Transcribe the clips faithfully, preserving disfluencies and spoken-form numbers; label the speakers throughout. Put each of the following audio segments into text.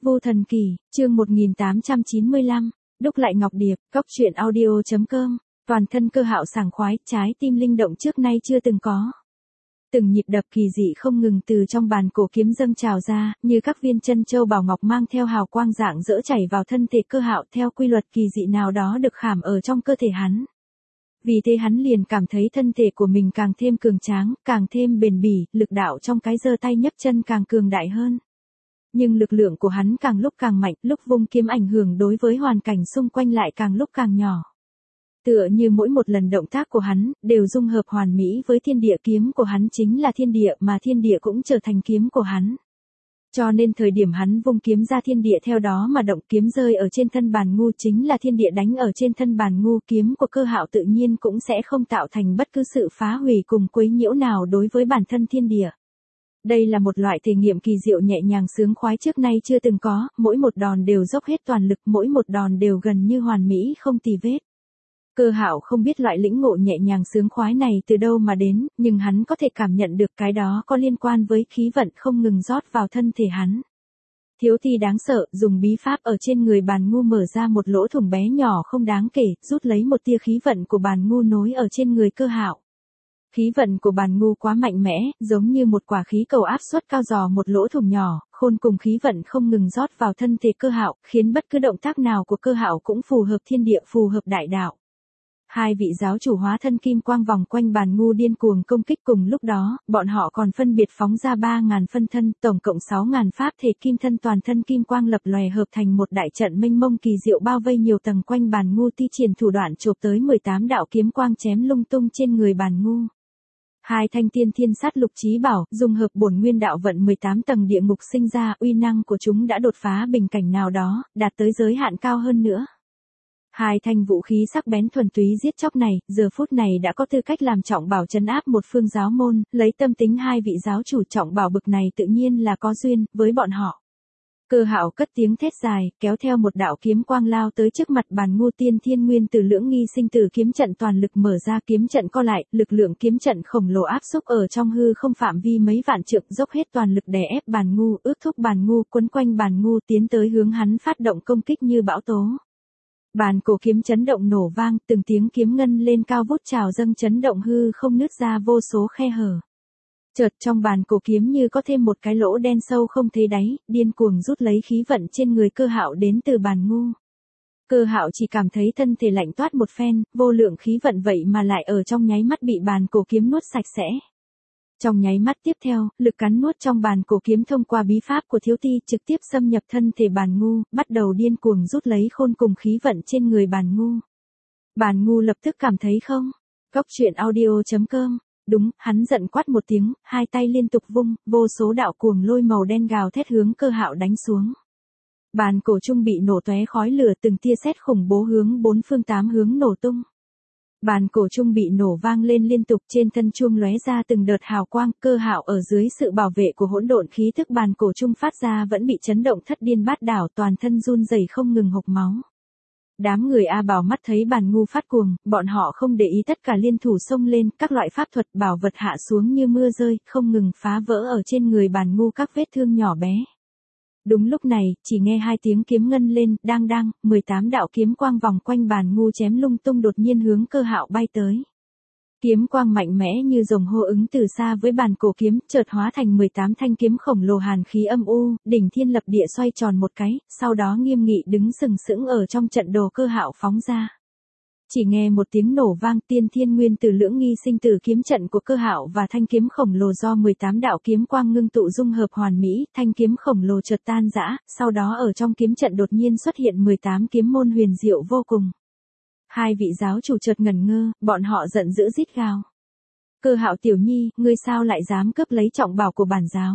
Speaker 1: Vô Thần Kỳ, chương một nghìn tám trăm chín mươi lăm, đúc lại ngọc điệp, góc truyện audio chấm com, toàn thân Cơ Hạo sảng khoái, trái tim linh động trước nay chưa từng có. Từng nhịp đập kỳ dị không ngừng từ trong bàn cổ kiếm dâng trào ra, như các viên chân châu bảo ngọc mang theo hào quang rạng rỡ chảy vào thân thể Cơ Hạo theo quy luật kỳ dị nào đó được khảm ở trong cơ thể hắn. Vì thế hắn liền cảm thấy thân thể của mình càng thêm cường tráng, càng thêm bền bỉ, lực đạo trong cái giơ tay nhấc chân càng cường đại hơn. Nhưng lực lượng của hắn càng lúc càng mạnh, lúc vung kiếm ảnh hưởng đối với hoàn cảnh xung quanh lại càng lúc càng nhỏ. Tựa như mỗi một lần động tác của hắn, đều dung hợp hoàn mỹ với thiên địa, kiếm của hắn chính là thiên địa mà thiên địa cũng trở thành kiếm của hắn. Cho nên thời điểm hắn vung kiếm ra thiên địa theo đó mà động, kiếm rơi ở trên thân bàn ngu chính là thiên địa đánh ở trên thân bàn ngu, kiếm của Cơ Hạo tự nhiên cũng sẽ không tạo thành bất cứ sự phá hủy cùng quấy nhiễu nào đối với bản thân thiên địa. Đây là một loại thể nghiệm kỳ diệu nhẹ nhàng sướng khoái trước nay chưa từng có, mỗi một đòn đều dốc hết toàn lực, mỗi một đòn đều gần như hoàn mỹ không tì vết. Cơ Hạo không biết loại lĩnh ngộ nhẹ nhàng sướng khoái này từ đâu mà đến, nhưng hắn có thể cảm nhận được cái đó có liên quan với khí vận không ngừng rót vào thân thể hắn. Thiếu thi đáng sợ, dùng bí pháp ở trên người bàn ngu mở ra một lỗ thủng bé nhỏ không đáng kể, rút lấy một tia khí vận của bàn ngu nối ở trên người Cơ Hạo. Khí vận của bàn ngu quá mạnh mẽ, giống như một quả khí cầu áp suất cao dò một lỗ thủng nhỏ, khôn cùng khí vận không ngừng rót vào thân thể Cơ Hạo, khiến bất cứ động tác nào của Cơ Hạo cũng phù hợp thiên địa, phù hợp đại đạo. Hai vị giáo chủ hóa thân kim quang vòng quanh bàn ngu điên cuồng công kích cùng lúc đó, bọn họ còn phân biệt phóng ra ba ngàn phân thân, tổng cộng sáu ngàn pháp thể kim thân toàn thân kim quang lập lòe hợp thành một đại trận mênh mông kỳ diệu bao vây nhiều tầng quanh bàn ngu, thi triển thủ đoạn chộp tới mười tám đạo kiếm quang chém lung tung trên người bàn ngu. Hai thanh tiên thiên sát lục chí bảo, dung hợp bổn nguyên đạo vận mười tám tầng địa ngục sinh ra, uy năng của chúng đã đột phá bình cảnh nào đó, đạt tới giới hạn cao hơn nữa. Hai thanh vũ khí sắc bén thuần túy giết chóc này, giờ phút này đã có tư cách làm trọng bảo trấn áp một phương giáo môn, lấy tâm tính hai vị giáo chủ trọng bảo bực này tự nhiên là có duyên với bọn họ. Cơ Hạo cất tiếng thét dài, kéo theo một đạo kiếm quang lao tới trước mặt bàn ngu, tiên thiên nguyên tử lưỡng nghi sinh tử kiếm trận toàn lực mở ra, kiếm trận co lại, lực lượng kiếm trận khổng lồ áp xúc ở trong hư không phạm vi mấy vạn trượng, dốc hết toàn lực đè ép bàn ngu, ước thúc bàn ngu, quấn quanh bàn ngu tiến tới hướng hắn phát động công kích như bão tố. Bàn cổ kiếm chấn động nổ vang, từng tiếng kiếm ngân lên cao vút trào dâng chấn động hư không nứt ra vô số khe hở. Chợt trong bàn cổ kiếm như có thêm một cái lỗ đen sâu không thấy đáy, điên cuồng rút lấy khí vận trên người Cơ Hạo đến từ bàn ngu. Cơ Hạo chỉ cảm thấy thân thể lạnh toát một phen, vô lượng khí vận vậy mà lại ở trong nháy mắt bị bàn cổ kiếm nuốt sạch sẽ. Trong nháy mắt tiếp theo, lực cắn nuốt trong bàn cổ kiếm thông qua bí pháp của thiếu ti trực tiếp xâm nhập thân thể bàn ngu, bắt đầu điên cuồng rút lấy khôn cùng khí vận trên người bàn ngu. Bàn ngu lập tức cảm thấy không? Góc truyện audio chấm com. Đúng, hắn giận quát một tiếng, hai tay liên tục vung, vô số đạo cuồng lôi màu đen gào thét hướng Cơ Hạo đánh xuống. Bàn cổ trung bị nổ tóe khói lửa, từng tia sét khủng bố hướng bốn phương tám hướng nổ tung. Bàn cổ trung bị nổ vang lên liên tục, trên thân chuông lóe ra từng đợt hào quang, Cơ Hạo ở dưới sự bảo vệ của hỗn độn khí thức bàn cổ trung phát ra vẫn bị chấn động thất điên bát đảo, toàn thân run rẩy không ngừng hộc máu. Đám người A Bảo mắt thấy bàn ngu phát cuồng, bọn họ không để ý tất cả liên thủ xông lên, các loại pháp thuật bảo vật hạ xuống như mưa rơi, không ngừng phá vỡ ở trên người bàn ngu các vết thương nhỏ bé. Đúng lúc này, chỉ nghe hai tiếng kiếm ngân lên, đang đang, mười tám đạo kiếm quang vòng quanh bàn ngu chém lung tung đột nhiên hướng Cơ Hạo bay tới. Kiếm quang mạnh mẽ như rồng hô ứng từ xa với bàn cổ kiếm, chợt hóa thành mười tám thanh kiếm khổng lồ hàn khí âm u, đỉnh thiên lập địa xoay tròn một cái, sau đó nghiêm nghị đứng sừng sững ở trong trận đồ Cơ Hạo phóng ra. Chỉ nghe một tiếng nổ vang, tiên thiên nguyên tử lưỡng nghi sinh tử kiếm trận của Cơ Hạo và thanh kiếm khổng lồ do mười tám đạo kiếm quang ngưng tụ dung hợp hoàn mỹ, thanh kiếm khổng lồ chợt tan rã, sau đó ở trong kiếm trận đột nhiên xuất hiện mười tám kiếm môn huyền diệu vô cùng. Hai vị giáo chủ chợt ngẩn ngơ, bọn họ giận dữ rít gào. Cơ Hạo tiểu nhi, ngươi sao lại dám cướp lấy trọng bảo của bản giáo?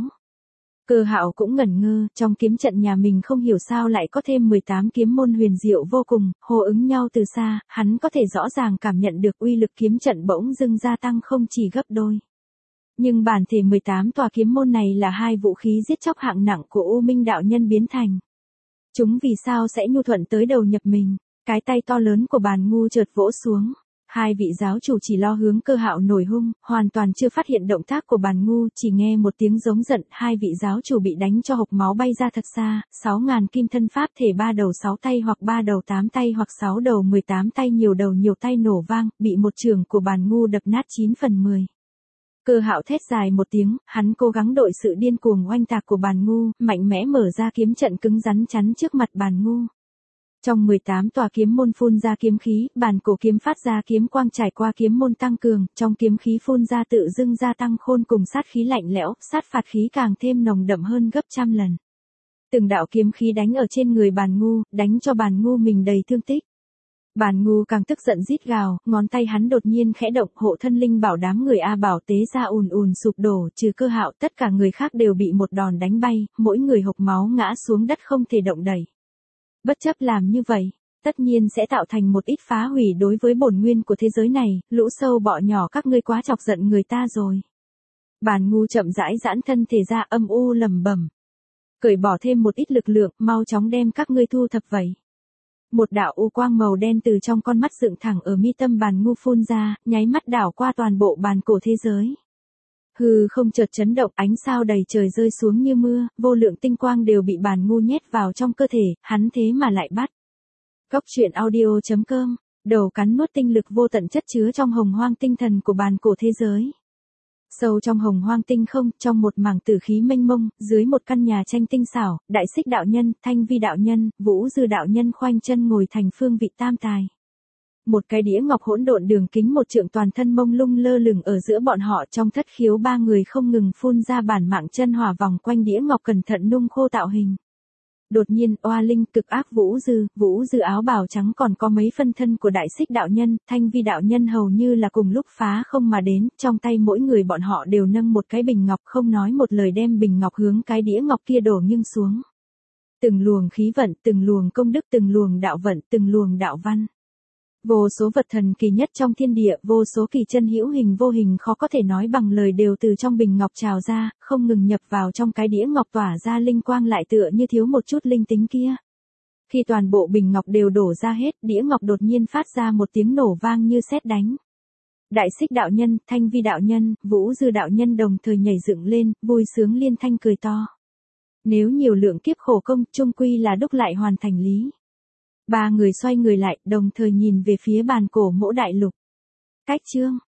Speaker 1: Cơ Hạo cũng ngẩn ngơ, trong kiếm trận nhà mình không hiểu sao lại có thêm mười tám kiếm môn huyền diệu vô cùng, hô ứng nhau từ xa, hắn có thể rõ ràng cảm nhận được uy lực kiếm trận bỗng dưng gia tăng không chỉ gấp đôi. Nhưng bản thể mười tám tòa kiếm môn này là hai vũ khí giết chóc hạng nặng của U Minh đạo nhân biến thành. Chúng vì sao sẽ nhu thuận tới đầu nhập mình? Cái tay to lớn của bàn ngu chợt vỗ xuống. Hai vị giáo chủ chỉ lo hướng Cơ Hạo nổi hung, hoàn toàn chưa phát hiện động tác của Bàn Ngu, chỉ nghe một tiếng giống giận, hai vị giáo chủ bị đánh cho hộc máu bay ra thật xa, sáu ngàn kim thân pháp thể ba đầu sáu tay hoặc ba đầu tám tay hoặc sáu đầu mười tám tay nhiều đầu nhiều tay nổ vang, bị một trường của Bàn Ngu đập nát chín phần mười. Cơ Hạo thét dài một tiếng, hắn cố gắng đội sự điên cuồng oanh tạc của Bàn Ngu, mạnh mẽ mở ra kiếm trận cứng rắn chắn trước mặt Bàn Ngu. Trong mười tám tòa kiếm môn phun ra kiếm khí, bàn cổ kiếm phát ra kiếm quang trải qua kiếm môn tăng cường, trong kiếm khí phun ra tự dưng gia tăng khôn cùng sát khí lạnh lẽo, sát phạt khí càng thêm nồng đậm hơn gấp trăm lần. Từng đạo kiếm khí đánh ở trên người Bàn Ngu, đánh cho Bàn Ngu mình đầy thương tích. Bàn Ngu càng tức giận rít gào, ngón tay hắn đột nhiên khẽ động, hộ thân linh bảo đám người A Bảo tế ra ùn ùn sụp đổ, trừ Cơ Hạo, tất cả người khác đều bị một đòn đánh bay, mỗi người hộc máu ngã xuống đất không thể động đậy. Bất chấp làm như vậy, tất nhiên sẽ tạo thành một ít phá hủy đối với bổn nguyên của thế giới này, lũ sâu bọ nhỏ các ngươi quá chọc giận người ta rồi. Bàn Ngu chậm rãi giãn thân thể ra, âm u lẩm bẩm. Cởi bỏ thêm một ít lực lượng, mau chóng đem các ngươi thu thập vậy. Một đạo u quang màu đen từ trong con mắt dựng thẳng ở mi tâm Bàn Ngu phun ra, nháy mắt đảo qua toàn bộ bàn cổ thế giới. Hư không chợt chấn động, ánh sao đầy trời rơi xuống như mưa, vô lượng tinh quang đều bị Bàn Ngu nhét vào trong cơ thể, hắn thế mà lại bắt. Góc truyện audio chấm com, đầu cắn nuốt tinh lực vô tận chất chứa trong hồng hoang tinh thần của bàn cổ thế giới. Sâu trong hồng hoang tinh không, trong một mảng tử khí mênh mông, dưới một căn nhà tranh tinh xảo, Đại Xích đạo nhân, Thanh Vi đạo nhân, Vũ Dư đạo nhân khoanh chân ngồi thành phương vị tam tài. Một cái đĩa ngọc hỗn độn đường kính một trượng toàn thân mông lung lơ lửng ở giữa bọn họ, trong thất khiếu ba người không ngừng phun ra bản mạng chân hỏa vòng quanh đĩa ngọc cẩn thận nung khô tạo hình. Đột nhiên, oa linh cực ác Vũ Dư, Vũ Dư áo bào trắng còn có mấy phân thân của Đại Xích đạo nhân, Thanh Vi đạo nhân hầu như là cùng lúc phá không mà đến, trong tay mỗi người bọn họ đều nâng một cái bình ngọc, không nói một lời đem bình ngọc hướng cái đĩa ngọc kia đổ nghiêng xuống. Từng luồng khí vận, từng luồng công đức, từng luồng đạo vận, từng luồng đạo văn. Vô số vật thần kỳ nhất trong thiên địa, vô số kỳ chân hữu hình vô hình khó có thể nói bằng lời đều từ trong bình ngọc trào ra, không ngừng nhập vào trong cái đĩa ngọc tỏa ra linh quang lại tựa như thiếu một chút linh tính kia. Khi toàn bộ bình ngọc đều đổ ra hết, đĩa ngọc đột nhiên phát ra một tiếng nổ vang như sét đánh. Đại Xích đạo nhân, Thanh Vi đạo nhân, Vũ Dư đạo nhân đồng thời nhảy dựng lên, vui sướng liên thanh cười to. Nếu nhiều lượng kiếp khổ công, chung quy là đúc lại hoàn thành lý. Ba người xoay người lại, đồng thời nhìn về phía bàn cổ mỗ đại lục. Cách chương